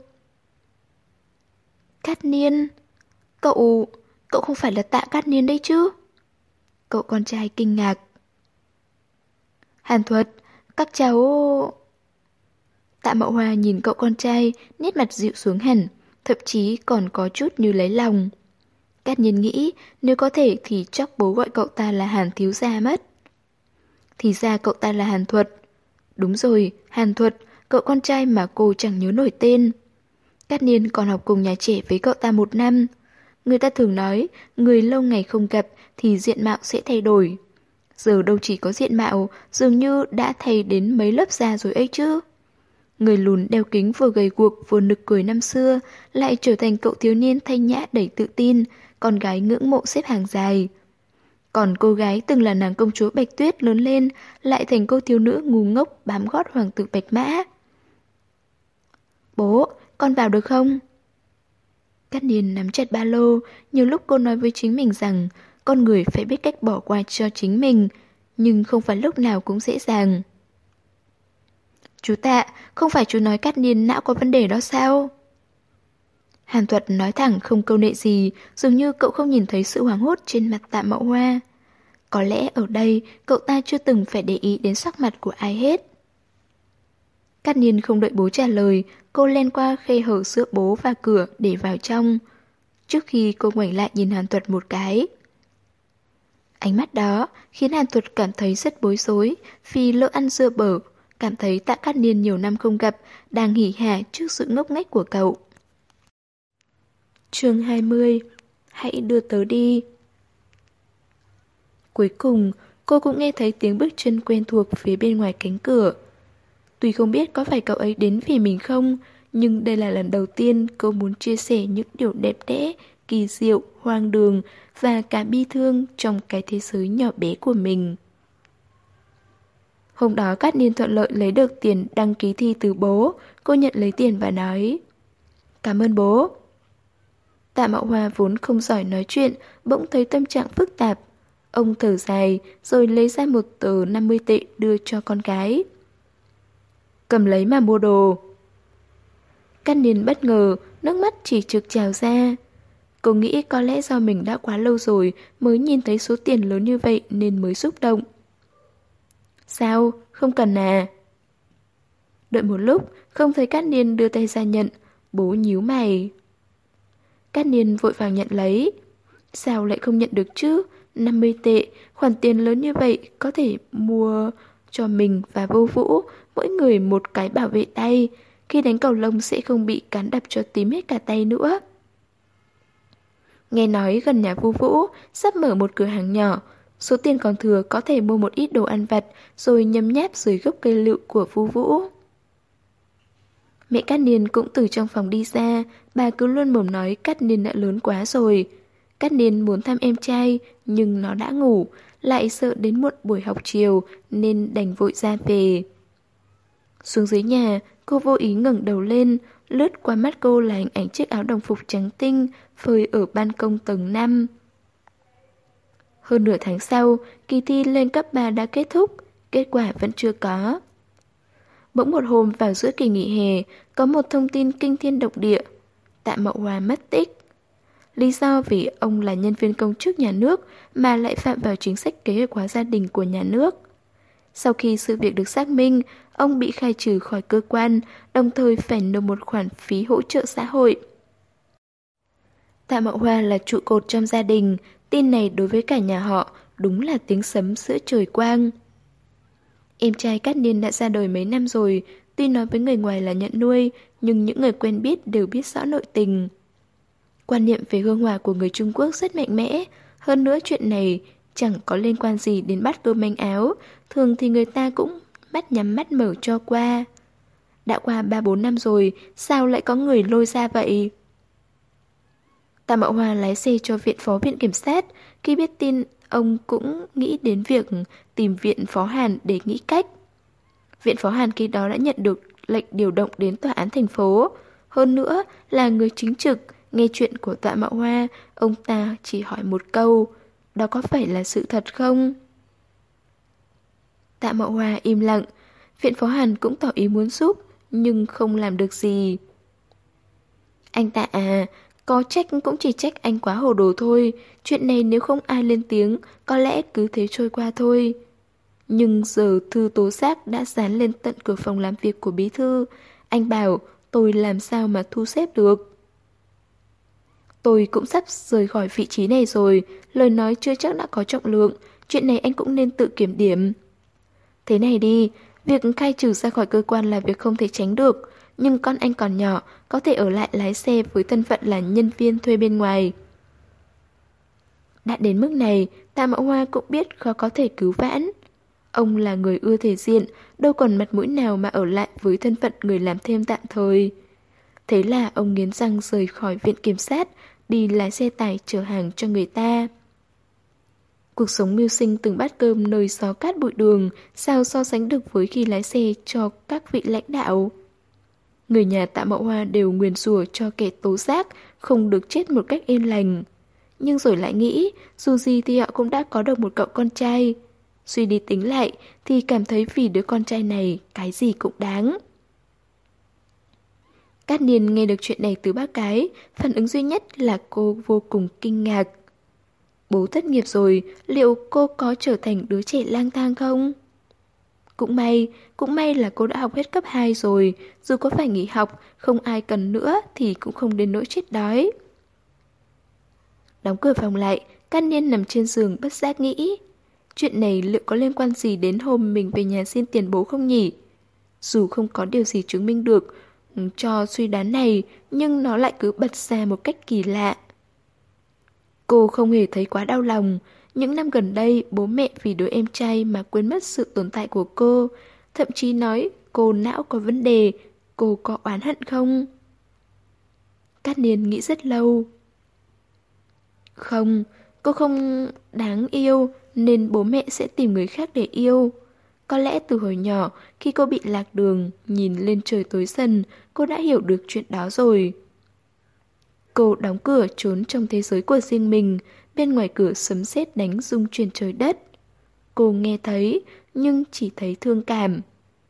Cát Niên, cậu không phải là Tạ Cát Niên đấy chứ? Cậu con trai kinh ngạc. Hàn Thuật, các cháu... Tạ Mậu Hoa nhìn cậu con trai, nét mặt dịu xuống hẳn, thậm chí còn có chút như lấy lòng. Cát Niên nghĩ nếu có thể thì chắc bố gọi cậu ta là Hàn thiếu gia mất. Thì ra cậu ta là Hàn Thuật. Đúng rồi, Hàn Thuật, cậu con trai mà cô chẳng nhớ nổi tên. Cát Niên còn học cùng nhà trẻ với cậu ta 1 năm. Người ta thường nói, người lâu ngày không gặp thì diện mạo sẽ thay đổi. Giờ đâu chỉ có diện mạo, dường như đã thay đến mấy lớp da rồi ấy chứ. Người lùn đeo kính vừa gầy guộc vừa nực cười năm xưa, lại trở thành cậu thiếu niên thanh nhã đầy tự tin, con gái ngưỡng mộ xếp hàng dài. Còn cô gái từng là nàng công chúa Bạch Tuyết lớn lên, lại thành cô thiếu nữ ngu ngốc bám gót hoàng tử Bạch Mã. Bố, con vào được không? Cát Niên nắm chặt ba lô, nhiều lúc cô nói với chính mình rằng con người phải biết cách bỏ qua cho chính mình, nhưng không phải lúc nào cũng dễ dàng. Chú Tạ, không phải chú nói Cát Niên não có vấn đề đó sao? Hàn Thuật nói thẳng không câu nệ gì, dường như cậu không nhìn thấy sự hoảng hốt trên mặt Tạ Mậu Hoa. Có lẽ ở đây cậu ta chưa từng phải để ý đến sắc mặt của ai hết. Cát Niên không đợi bố trả lời, cô len qua khe hở giữa bố và cửa để vào trong. Trước khi cô ngoảnh lại nhìn Hàn Thuật một cái. Ánh mắt đó khiến Hàn Tuật cảm thấy rất bối rối vì lỡ ăn dưa bở, cảm thấy Tạ Cát Niên nhiều năm không gặp, đang hỉ hả trước sự ngốc nghếch của cậu. Chương 20. Hãy đưa tớ đi. Cuối cùng, cô cũng nghe thấy tiếng bước chân quen thuộc phía bên ngoài cánh cửa. Tuy không biết có phải cậu ấy đến vì mình không, nhưng đây là lần đầu tiên cô muốn chia sẻ những điều đẹp đẽ, kỳ diệu, hoang đường và cả bi thương trong cái thế giới nhỏ bé của mình. Hôm đó Cát Niên thuận lợi lấy được tiền đăng ký thi từ bố, cô nhận lấy tiền và nói: "Cảm ơn bố." Tạ Mạo Hoa vốn không giỏi nói chuyện, bỗng thấy tâm trạng phức tạp. Ông thở dài, rồi lấy ra một tờ 50 tệ đưa cho con gái. "Cầm lấy mà mua đồ." Cát Niên bất ngờ, nước mắt chỉ trực trào ra. Cô nghĩ có lẽ do mình đã quá lâu rồi mới nhìn thấy số tiền lớn như vậy nên mới xúc động. "Sao? Không cần à?" Đợi một lúc, không thấy Cát Niên đưa tay ra nhận, bố nhíu mày. Cát Niên vội vàng nhận lấy. Sao lại không nhận được chứ? 50 tệ, khoản tiền lớn như vậy có thể mua cho mình và Vô Vũ, mỗi người một cái bảo vệ tay. Khi đánh cầu lông sẽ không bị cán đập cho tím hết cả tay nữa. Nghe nói gần nhà Vô Vũ sắp mở một cửa hàng nhỏ, số tiền còn thừa có thể mua một ít đồ ăn vặt rồi nhấm nháp dưới gốc cây lựu của Vô Vũ. Mẹ Cát Niên cũng từ trong phòng đi ra, bà cứ luôn mồm nói Cát Niên đã lớn quá rồi. Cát Niên muốn thăm em trai, nhưng nó đã ngủ, lại sợ đến muộn buổi học chiều nên đành vội ra về. Xuống dưới nhà, cô vô ý ngẩng đầu lên, lướt qua mắt cô là hình ảnh chiếc áo đồng phục trắng tinh phơi ở ban công tầng 5. Hơn nửa tháng sau, kỳ thi lên cấp 3 đã kết thúc, kết quả vẫn chưa có. Bỗng một hôm vào giữa kỳ nghỉ hè, có một thông tin kinh thiên động địa. Tạ Mậu Hòa mất tích. Lý do vì ông là nhân viên công chức nhà nước mà lại phạm vào chính sách kế hoạch hóa gia đình của nhà nước. Sau khi sự việc được xác minh, ông bị khai trừ khỏi cơ quan, đồng thời phải nộp một khoản phí hỗ trợ xã hội. Tạ Mậu Hoa là trụ cột trong gia đình, tin này đối với cả nhà họ đúng là tiếng sấm giữa trời quang. Em trai Cát Niên đã ra đời mấy năm rồi, tuy nói với người ngoài là nhận nuôi, nhưng những người quen biết đều biết rõ nội tình. Quan niệm về hương hỏa của người Trung Quốc rất mạnh mẽ, hơn nữa chuyện này chẳng có liên quan gì đến bát cơm manh áo, thường thì người ta cũng mắt nhắm mắt mở cho qua. Đã qua 3-4 năm rồi, sao lại có người lôi ra vậy? Tạ Mậu Hòa lái xe cho viện phó viện kiểm sát, khi biết tin ông cũng nghĩ đến việc tìm viện phó Hàn để nghĩ cách. Viện phó Hàn khi đó đã nhận được lệnh điều động đến tòa án thành phố, hơn nữa là người chính trực. Nghe chuyện của Tạ Mạo Hoa, ông ta chỉ hỏi một câu, đó có phải là sự thật không? Tạ Mạo Hoa im lặng, viện phó Hàn cũng tỏ ý muốn giúp, nhưng không làm được gì. Anh Tạ à, có trách cũng chỉ trách anh quá hồ đồ thôi, chuyện này nếu không ai lên tiếng, có lẽ cứ thế trôi qua thôi. Nhưng giờ thư tố giác đã dán lên tận cửa phòng làm việc của bí thư, anh bảo tôi làm sao mà thu xếp được. Tôi cũng sắp rời khỏi vị trí này rồi, lời nói chưa chắc đã có trọng lượng, chuyện này anh cũng nên tự kiểm điểm. Thế này đi, việc khai trừ ra khỏi cơ quan là việc không thể tránh được, nhưng con anh còn nhỏ, có thể ở lại lái xe với thân phận là nhân viên thuê bên ngoài. Đã đến mức này, Tạ Mão Hoa cũng biết khó có thể cứu vãn. Ông là người ưa thể diện, đâu còn mặt mũi nào mà ở lại với thân phận người làm thêm tạm thời. Thế là ông nghiến răng rời khỏi viện kiểm sát, đi lái xe tải chở hàng cho người ta. Cuộc sống mưu sinh từng bát cơm nơi gió cát bụi đường, sao so sánh được với khi lái xe cho các vị lãnh đạo. Người nhà Tạ Mậu Hoa đều nguyền rủa cho kẻ tố giác không được chết một cách êm lành. Nhưng rồi lại nghĩ, dù gì thì họ cũng đã có được một cậu con trai. Suy đi tính lại thì cảm thấy vì đứa con trai này cái gì cũng đáng. Cát Niên nghe được chuyện này từ bác cái, phản ứng duy nhất là cô vô cùng kinh ngạc. Bố thất nghiệp rồi, liệu cô có trở thành đứa trẻ lang thang không? Cũng may là cô đã học hết cấp 2 rồi, dù có phải nghỉ học, không ai cần nữa thì cũng không đến nỗi chết đói. Đóng cửa phòng lại, Cát Niên nằm trên giường bất giác nghĩ, chuyện này liệu có liên quan gì đến hôm mình về nhà xin tiền bố không nhỉ? Dù không có điều gì chứng minh được cho suy đoán này, nhưng nó lại cứ bật ra một cách kỳ lạ. Cô không hề thấy quá đau lòng. Những năm gần đây, bố mẹ vì đứa em trai mà quên mất sự tồn tại của cô. Thậm chí nói cô não có vấn đề, cô có oán hận không? Cát Niên nghĩ rất lâu. Không, cô không đáng yêu nên bố mẹ sẽ tìm người khác để yêu. Có lẽ từ hồi nhỏ, khi cô bị lạc đường, nhìn lên trời tối dần, cô đã hiểu được chuyện đó rồi. Cô đóng cửa trốn trong thế giới của riêng mình, bên ngoài cửa sấm sét đánh rung chuyển trời đất. Cô nghe thấy, nhưng chỉ thấy thương cảm.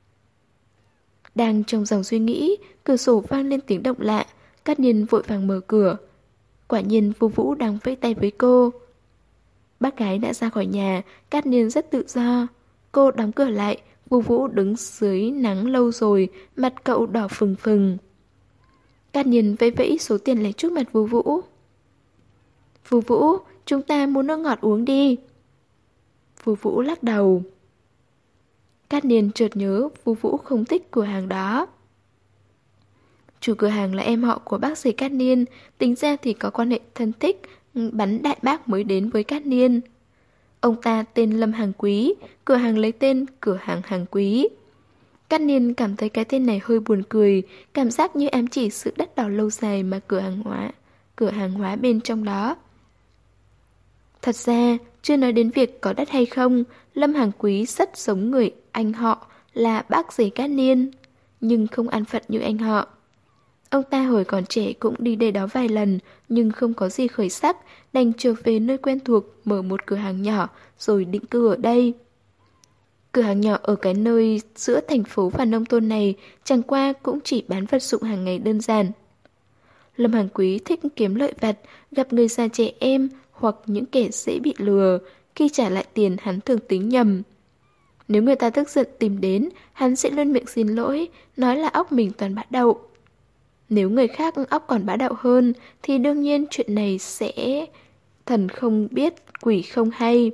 Đang trong dòng suy nghĩ, cửa sổ vang lên tiếng động lạ, Cát Niên vội vàng mở cửa. Quả nhiên Vu Vũ đang vẫy tay với cô. Bác gái đã ra khỏi nhà, Cát Niên rất tự do. Cô đóng cửa lại, Vu Vũ đứng dưới nắng lâu rồi, mặt cậu đỏ phừng phừng. Cát Niên vẫy vẫy số tiền lấy trước mặt Vu Vũ. Vu Vũ, chúng ta mua nước ngọt uống đi. Vu Vũ lắc đầu. Cát Niên chợt nhớ Vu Vũ không thích cửa hàng đó. Chủ cửa hàng là em họ của bác sĩ Cát Niên, tính ra thì có quan hệ thân thích, bắn đại bác mới đến với Cát Niên. Ông ta tên Lâm Hàng Quý, cửa hàng lấy tên cửa hàng Hàng Quý. Cát Niên cảm thấy cái tên này hơi buồn cười, cảm giác như ám chỉ sự đắt đỏ lâu dài mà cửa hàng hóa bên trong đó. Thật ra, chưa nói đến việc có đắt hay không, Lâm Hàng Quý rất giống người anh họ là bác rể Cát Niên, nhưng không an phận như anh họ. Ông ta hồi còn trẻ cũng đi đây đó vài lần, nhưng không có gì khởi sắc, đành trở về nơi quen thuộc, mở một cửa hàng nhỏ, rồi định cư ở đây. Cửa hàng nhỏ ở cái nơi giữa thành phố và nông thôn này, chẳng qua cũng chỉ bán vật dụng hàng ngày đơn giản. Lâm Hàng Quý thích kiếm lợi vặt, gặp người già trẻ em hoặc những kẻ dễ bị lừa, khi trả lại tiền hắn thường tính nhầm. Nếu người ta tức giận tìm đến, hắn sẽ luôn miệng xin lỗi, nói là óc mình toàn bã đậu. Nếu người khác óc còn bá đạo hơn thì đương nhiên chuyện này sẽ thần không biết, quỷ không hay.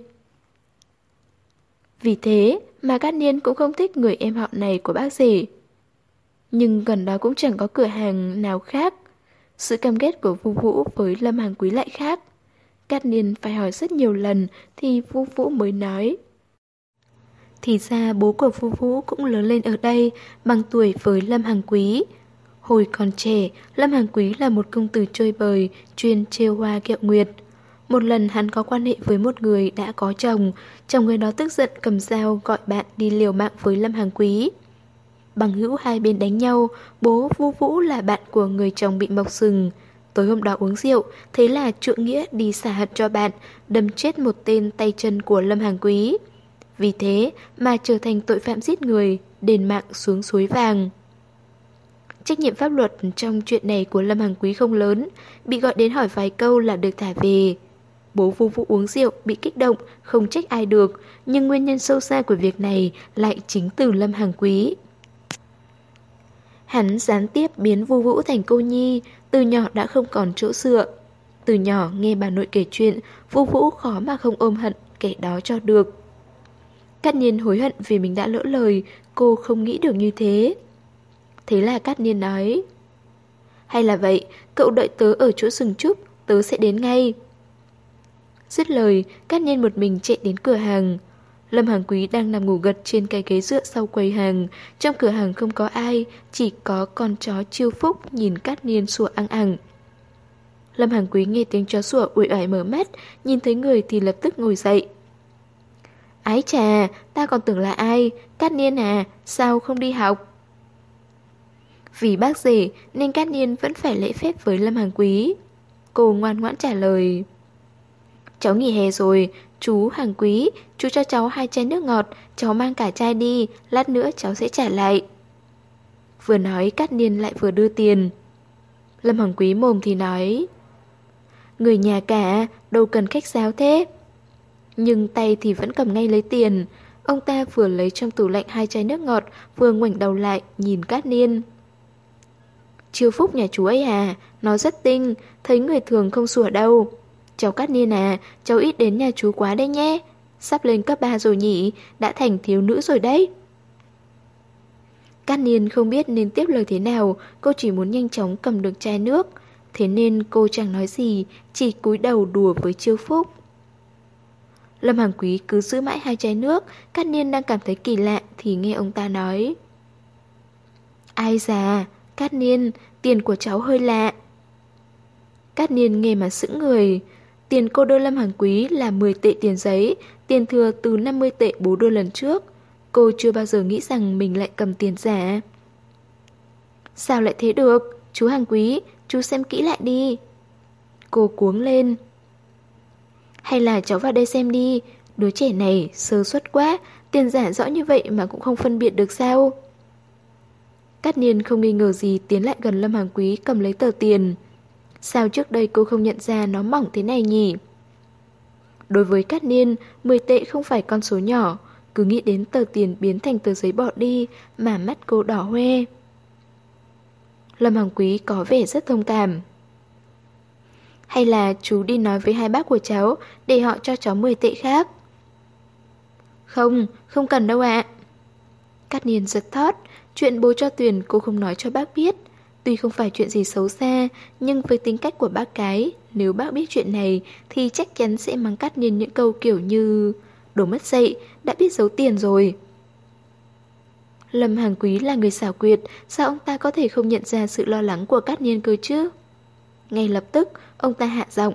Vì thế mà Cát Niên cũng không thích người em họ này của bác rể. Nhưng gần đó cũng chẳng có cửa hàng nào khác. Sự căm ghét của Vu Vũ với Lâm Hàng Quý lại khác. Cát Niên phải hỏi rất nhiều lần thì Vu Vũ mới nói. Thì ra bố của Vu Vũ cũng lớn lên ở đây, bằng tuổi với Lâm Hàng Quý. Hồi còn trẻ, Lâm Hàng Quý là một công tử chơi bời, chuyên trêu hoa ghẹo nguyệt. Một lần hắn có quan hệ với một người đã có chồng, chồng người đó tức giận cầm dao gọi bạn đi liều mạng với Lâm Hàng Quý. Bằng hữu hai bên đánh nhau, bố Vu Vũ là bạn của người chồng bị mọc sừng. Tối hôm đó uống rượu, thế là trượng nghĩa đi xả hận cho bạn, đâm chết một tên tay chân của Lâm Hàng Quý. Vì thế mà trở thành tội phạm giết người, đền mạng xuống suối vàng. Trách nhiệm pháp luật trong chuyện này của Lâm Hàng Quý không lớn, bị gọi đến hỏi vài câu là được thả về. Bố Vu Vũ uống rượu, bị kích động, không trách ai được, nhưng nguyên nhân sâu xa của việc này lại chính từ Lâm Hàng Quý. Hắn gián tiếp biến Vu Vũ thành cô nhi, từ nhỏ đã không còn chỗ dựa. Từ nhỏ nghe bà nội kể chuyện, Vu Vũ khó mà không ôm hận kẻ đó cho được. Cát Niên hối hận vì mình đã lỡ lời, cô không nghĩ được như thế. Thế là Cát Niên nói, hay là vậy, cậu đợi tớ ở chỗ rừng trúc, tớ sẽ đến ngay. Dứt lời, Cát Niên một mình chạy đến cửa hàng. Lâm Hàng Quý đang nằm ngủ gật trên cái ghế dựa sau quầy hàng. Trong cửa hàng không có ai, chỉ có con chó Chiêu Phúc nhìn Cát Niên sủa ăng ẳng. Lâm Hàng Quý nghe tiếng chó sủa uể oải mở mắt, nhìn thấy người thì lập tức ngồi dậy. Ái chà, ta còn tưởng là ai, Cát Niên à, sao không đi học? Vì bác rể nên Cát Niên vẫn phải lễ phép với Lâm Hàng Quý. Cô ngoan ngoãn trả lời. Cháu nghỉ hè rồi, chú Hàng Quý, chú cho cháu 2 chai nước ngọt, cháu mang cả chai đi, lát nữa cháu sẽ trả lại. Vừa nói Cát Niên lại vừa đưa tiền. Lâm Hàng Quý mồm thì nói, người nhà cả, đâu cần khách sáo thế. Nhưng tay thì vẫn cầm ngay lấy tiền. Ông ta vừa lấy trong tủ lạnh 2 chai nước ngọt, vừa ngoảnh đầu lại nhìn Cát Niên. Chiêu Phúc nhà chú ấy à, nó rất tinh, thấy người thường không sủa đâu. Cháu Cát Niên à, cháu ít đến nhà chú quá đây nhé. Sắp lên cấp 3 rồi nhỉ, đã thành thiếu nữ rồi đấy. Cát Niên không biết nên tiếp lời thế nào, cô chỉ muốn nhanh chóng cầm được chai nước. Thế nên cô chẳng nói gì, chỉ cúi đầu đùa với Chiêu Phúc. Lâm Hàng Quý cứ giữ mãi hai chai nước, Cát Niên đang cảm thấy kỳ lạ thì nghe ông ta nói. Ai già, Cát Niên, tiền của cháu hơi lạ. Cát Niên nghe mà sững người. Tiền cô đưa Lâm Hàng Quý là 10 tệ tiền giấy, tiền thừa từ 50 tệ bố đưa lần trước. Cô chưa bao giờ nghĩ rằng mình lại cầm tiền giả. Sao lại thế được? Chú Hàng Quý, chú xem kỹ lại đi. Cô cuống lên. Hay là cháu vào đây xem đi, đứa trẻ này sơ suất quá, tiền giả rõ như vậy mà cũng không phân biệt được sao? Cát Niên không nghi ngờ gì tiến lại gần Lâm Hàng Quý cầm lấy tờ tiền. Sao trước đây cô không nhận ra nó mỏng thế này nhỉ? Đối với Cát Niên, 10 tệ không phải con số nhỏ, cứ nghĩ đến tờ tiền biến thành tờ giấy bỏ đi mà mắt cô đỏ hoe. Lâm Hàng Quý có vẻ rất thông cảm. Hay là chú đi nói với hai bác của cháu để họ cho cháu 10 tệ khác? Không, không cần đâu ạ. Cát Niên giật thót, chuyện bố cho Tuyền cô không nói cho bác biết. Tuy không phải chuyện gì xấu xa, nhưng với tính cách của bác cái, nếu bác biết chuyện này thì chắc chắn sẽ mắng Cát Niên những câu kiểu như đồ mất dạy, đã biết giấu tiền rồi. Lâm Hàng Quý là người xảo quyệt, sao ông ta có thể không nhận ra sự lo lắng của Cát Niên cơ chứ? Ngay lập tức, ông ta hạ giọng.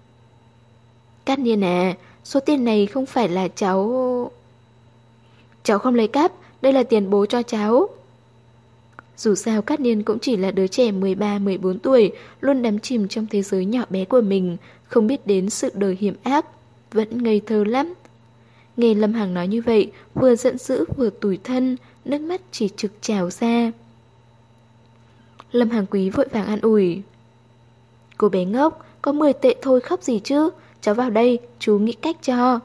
Cát Niên à, số tiền này không phải là cháu... Cháu không lấy cắp, đây là tiền bố cho cháu. Dù sao Cát Niên cũng chỉ là đứa trẻ 13-14 tuổi, luôn đắm chìm trong thế giới nhỏ bé của mình, không biết đến sự đời hiểm ác, vẫn ngây thơ lắm. Nghe Lâm Hằng nói như vậy, vừa giận dữ vừa tủi thân, nước mắt chỉ trực trào ra. Lâm Hằng Quý vội vàng an ủi. Cô bé ngốc, có 10 tệ thôi khóc gì chứ, cháu vào đây, chú nghĩ cách cho.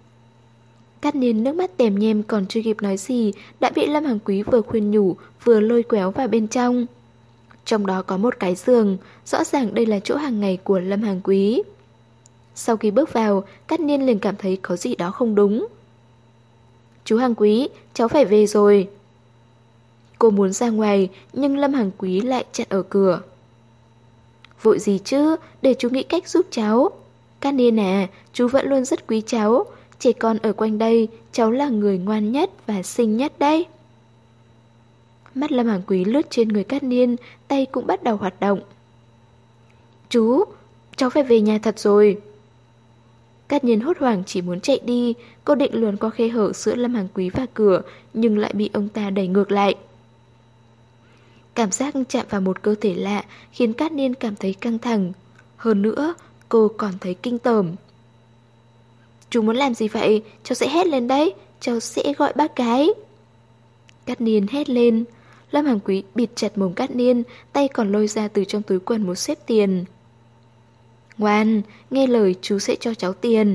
Cát Niên nước mắt tèm nhem còn chưa kịp nói gì đã bị Lâm Hằng Quý vừa khuyên nhủ vừa lôi kéo vào bên trong. Trong đó có một cái giường, rõ ràng đây là chỗ hàng ngày của Lâm Hằng Quý. Sau khi bước vào, Cát Niên liền cảm thấy có gì đó không đúng. Chú Hằng Quý, cháu phải về rồi. Cô muốn ra ngoài nhưng Lâm Hằng Quý lại chặn ở cửa. Vội gì chứ, để chú nghĩ cách giúp cháu. Cát Niên à, chú vẫn luôn rất quý cháu. Trẻ con ở quanh đây, cháu là người ngoan nhất và xinh nhất đấy. Mắt Lâm Hằng Quý lướt trên người Cát Niên, tay cũng bắt đầu hoạt động. Chú, cháu phải về nhà thật rồi. Cát Niên hốt hoảng chỉ muốn chạy đi, cô định luồn qua khe hở giữa Lâm Hằng Quý và cửa, nhưng lại bị ông ta đẩy ngược lại. Cảm giác chạm vào một cơ thể lạ khiến Cát Niên cảm thấy căng thẳng. Hơn nữa, cô còn thấy kinh tởm. Chú muốn làm gì vậy? Cháu sẽ hét lên đấy, cháu sẽ gọi bác cái. Cát Niên hét lên. Lâm Hằng Quý bịt chặt mồm Cát Niên, tay còn lôi ra từ trong túi quần một xếp tiền. Ngoan, nghe lời chú sẽ cho cháu tiền.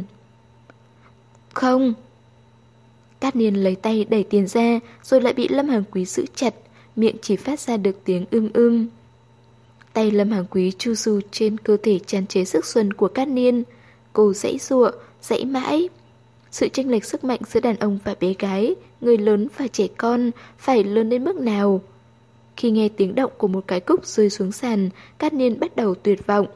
Không. Cát Niên lấy tay đẩy tiền ra, rồi lại bị Lâm Hằng Quý giữ chặt, miệng chỉ phát ra được tiếng Tay Lâm Hằng Quý chu du trên cơ thể tràn trề sức xuân của Cát Niên. Cô giãy giụa, giãy mãi. Sự chênh lệch sức mạnh giữa đàn ông và bé gái, người lớn và trẻ con, phải lớn đến mức nào? Khi nghe tiếng động của một cái cúc rơi xuống sàn, Cát Niên bắt đầu tuyệt vọng.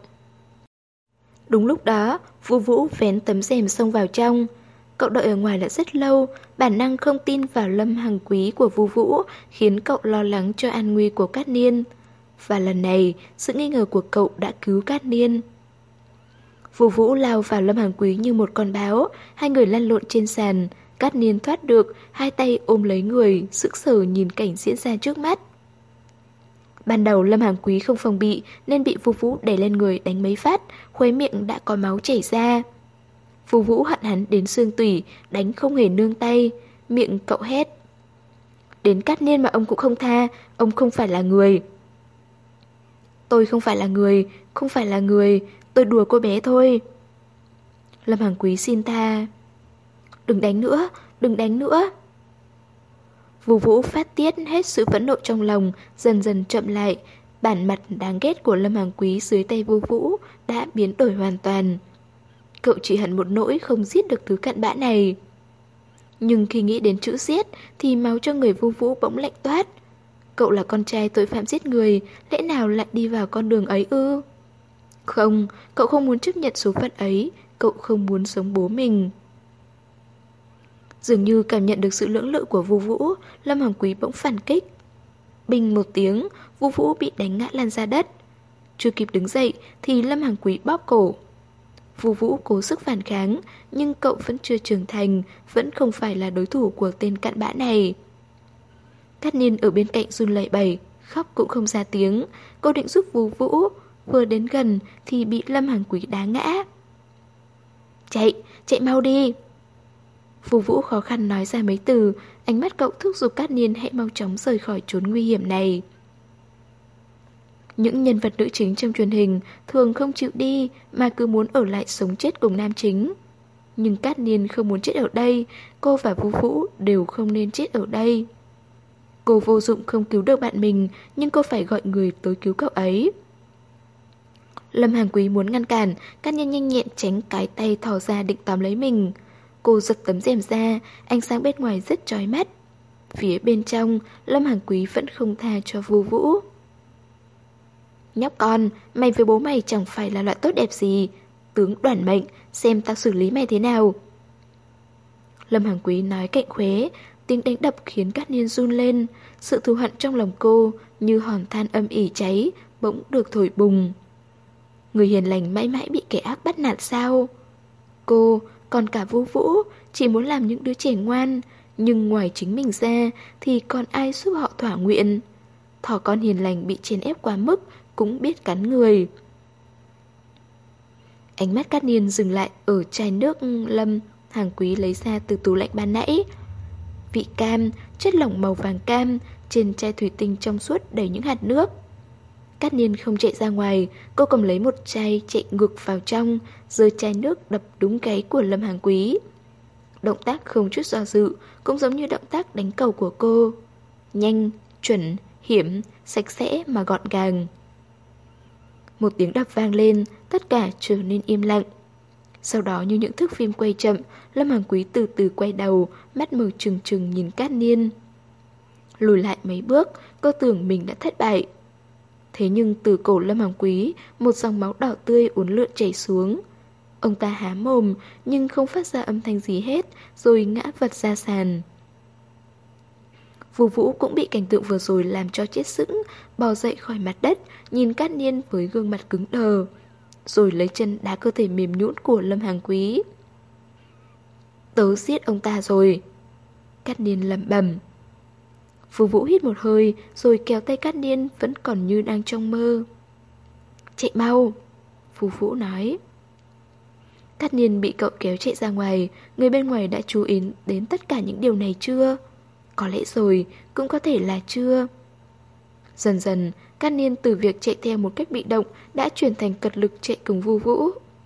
Đúng lúc đó, Vu Vũ vén tấm rèm xông vào trong. Cậu đợi ở ngoài đã rất lâu, bản năng không tin vào Lâm Hằng Quý của Vu Vũ khiến cậu lo lắng cho an nguy của Cát Niên. Và lần này, sự nghi ngờ của cậu đã cứu Cát Niên. Vu Vũ lao vào Lâm Hằng Quý như một con báo, hai người lăn lộn trên sàn. Cát Niên thoát được, hai tay ôm lấy người, sững sờ nhìn cảnh diễn ra trước mắt. Ban đầu Lâm Hằng Quý không phòng bị nên bị Vu Vũ đẩy lên người đánh mấy phát, khóe miệng đã có máu chảy ra. Vu Vũ hận hắn đến xương tủy, đánh không hề nương tay, miệng cậu hét. Đến Cát Niên mà ông cũng không tha, ông không phải là người. Tôi không phải là người, không phải là người, tôi đùa cô bé thôi. Lâm Hằng Quý xin tha. Đừng đánh nữa, đừng đánh nữa. Vu Vũ phát tiết hết sự phẫn nộ trong lòng, dần dần chậm lại. Bản mặt đáng ghét của Lâm Hằng Quý dưới tay Vu Vũ đã biến đổi hoàn toàn. Cậu chỉ hận một nỗi không giết được thứ cặn bã này. Nhưng khi nghĩ đến chữ giết thì máu cho người Vu Vũ bỗng lạnh toát. Cậu là con trai tội phạm giết người, lẽ nào lại đi vào con đường ấy ư? Không, cậu không muốn chấp nhận số phận ấy, cậu không muốn sống bố mình. Dường như cảm nhận được sự lưỡng lự của Vu Vũ, Lâm Hoàng Quý bỗng phản kích. Binh một tiếng, Vu Vũ bị đánh ngã lăn ra đất. Chưa kịp đứng dậy thì Lâm Hoàng Quý bóp cổ. Vu Vũ cố sức phản kháng, nhưng cậu vẫn chưa trưởng thành, vẫn không phải là đối thủ của tên cặn bã này. Cát Niên ở bên cạnh run lẩy bẩy, khóc cũng không ra tiếng. Cô định giúp Vu Vũ, vừa đến gần thì bị Lâm Hoàng Quý đá ngã. Chạy, chạy mau đi. Vu Vũ khó khăn nói ra mấy từ, ánh mắt cậu thúc giục Cát Niên hãy mau chóng rời khỏi chốn nguy hiểm này. Những nhân vật nữ chính trong truyền hình thường không chịu đi mà cứ muốn ở lại sống chết cùng nam chính. Nhưng Cát Niên không muốn chết ở đây, cô và Vu Vũ đều không nên chết ở đây. Cô vô dụng không cứu được bạn mình, nhưng cô phải gọi người tới cứu cậu ấy. Lâm Hàn Quý muốn ngăn cản, Cát Niên nhanh nhẹn tránh cái tay thò ra định tóm lấy mình. Cô giật tấm rèm ra, ánh sáng bên ngoài rất chói mắt. Phía bên trong, Lâm Hàn Quý vẫn không tha cho Vu Vũ. Nhóc con, mày với bố mày chẳng phải là loại tốt đẹp gì. Tướng Đoản Mệnh, xem tao xử lý mày thế nào. Lâm Hàn Quý nói cạnh khóe, tiếng đánh đập khiến Cát Niên run lên. Sự thù hận trong lòng cô như hòn than âm ỉ cháy, bỗng được thổi bùng. Người hiền lành mãi mãi bị kẻ ác bắt nạt sao? Cô, còn cả Vu Vũ, chỉ muốn làm những đứa trẻ ngoan, nhưng ngoài chính mình ra thì còn ai giúp họ thỏa nguyện. Thỏ con hiền lành bị chèn ép quá mức cũng biết cắn người. Ánh mắt Cát Niên dừng lại ở chai nước Lâm Hàn Quý lấy ra từ tủ lạnh ban nãy. Vị cam, chất lỏng màu vàng cam, trên chai thủy tinh trong suốt đầy những hạt nước. Cát Niên không chạy ra ngoài, cô cầm lấy một chai chạy ngược vào trong, giơ chai nước đập đúng gáy của Lâm Hàn Quý. Động tác không chút do dự, cũng giống như động tác đánh cầu của cô. Nhanh, chuẩn, hiểm, sạch sẽ mà gọn gàng. Một tiếng đập vang lên, tất cả trở nên im lặng. Sau đó như những thước phim quay chậm, Lâm Hàn Quý từ từ quay đầu, mắt mở trừng trừng nhìn Cát Niên. Lùi lại mấy bước, cô tưởng mình đã thất bại. Thế nhưng từ cổ Lâm Hàn Quý, một dòng máu đỏ tươi uốn lượn chảy xuống. Ông ta há mồm, nhưng không phát ra âm thanh gì hết, rồi ngã vật ra sàn. Vu Vũ cũng bị cảnh tượng vừa rồi làm cho chết sững, bò dậy khỏi mặt đất, nhìn Cát Niên với gương mặt cứng đờ, rồi lấy chân đá cơ thể mềm nhũn của Lâm Hàn Quý. Tớ giết ông ta rồi. Cát Niên lẩm bẩm. Vu Vũ hít một hơi, rồi kéo tay Cát Niên vẫn còn như đang trong mơ. Chạy mau, Vu Vũ nói. Cát Niên bị cậu kéo chạy ra ngoài, người bên ngoài đã chú ý đến tất cả những điều này chưa? Có lẽ rồi, cũng có thể là chưa. Dần dần, Cát Niên từ việc chạy theo một cách bị động đã chuyển thành cật lực chạy cùng Vu Vũ.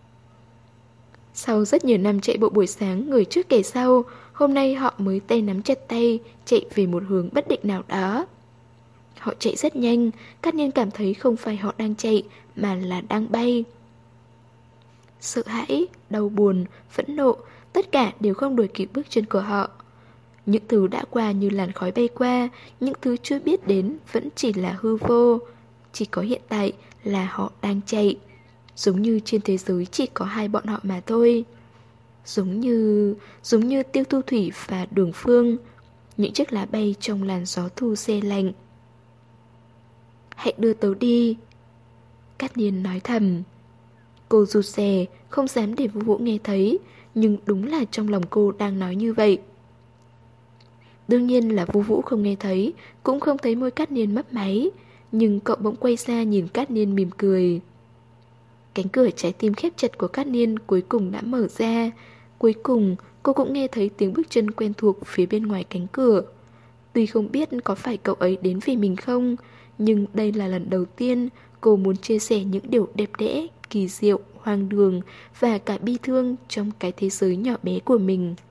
Sau rất nhiều năm chạy bộ buổi sáng người trước kẻ sau, hôm nay họ mới tay nắm chặt tay, chạy về một hướng bất định nào đó. Họ chạy rất nhanh, Cát Niên cảm thấy không phải họ đang chạy, mà là đang bay. Sợ hãi, đau buồn, phẫn nộ, tất cả đều không đuổi kịp bước chân của họ. Những thứ đã qua như làn khói bay qua, những thứ chưa biết đến vẫn chỉ là hư vô. Chỉ có hiện tại là họ đang chạy. Giống như trên thế giới chỉ có hai bọn họ mà thôi. Giống như Tiêu Thu Thủy và Đường Phương, những chiếc lá bay trong làn gió thu se lạnh. Hãy đưa tớ đi, Cát Niên nói thầm. Cô rụt rè, không dám để Vu Vũ nghe thấy, nhưng đúng là trong lòng cô đang nói như vậy. Đương nhiên là Vu Vũ không nghe thấy, cũng không thấy môi Cát Niên mấp máy, nhưng cậu bỗng quay ra nhìn Cát Niên mỉm cười. Cánh cửa trái tim khép chặt của Cát Niên cuối cùng đã mở ra. Cuối cùng, cô cũng nghe thấy tiếng bước chân quen thuộc phía bên ngoài cánh cửa. Tuy không biết có phải cậu ấy đến vì mình không, nhưng đây là lần đầu tiên cô muốn chia sẻ những điều đẹp đẽ, kỳ diệu, hoang đường và cả bi thương trong cái thế giới nhỏ bé của mình.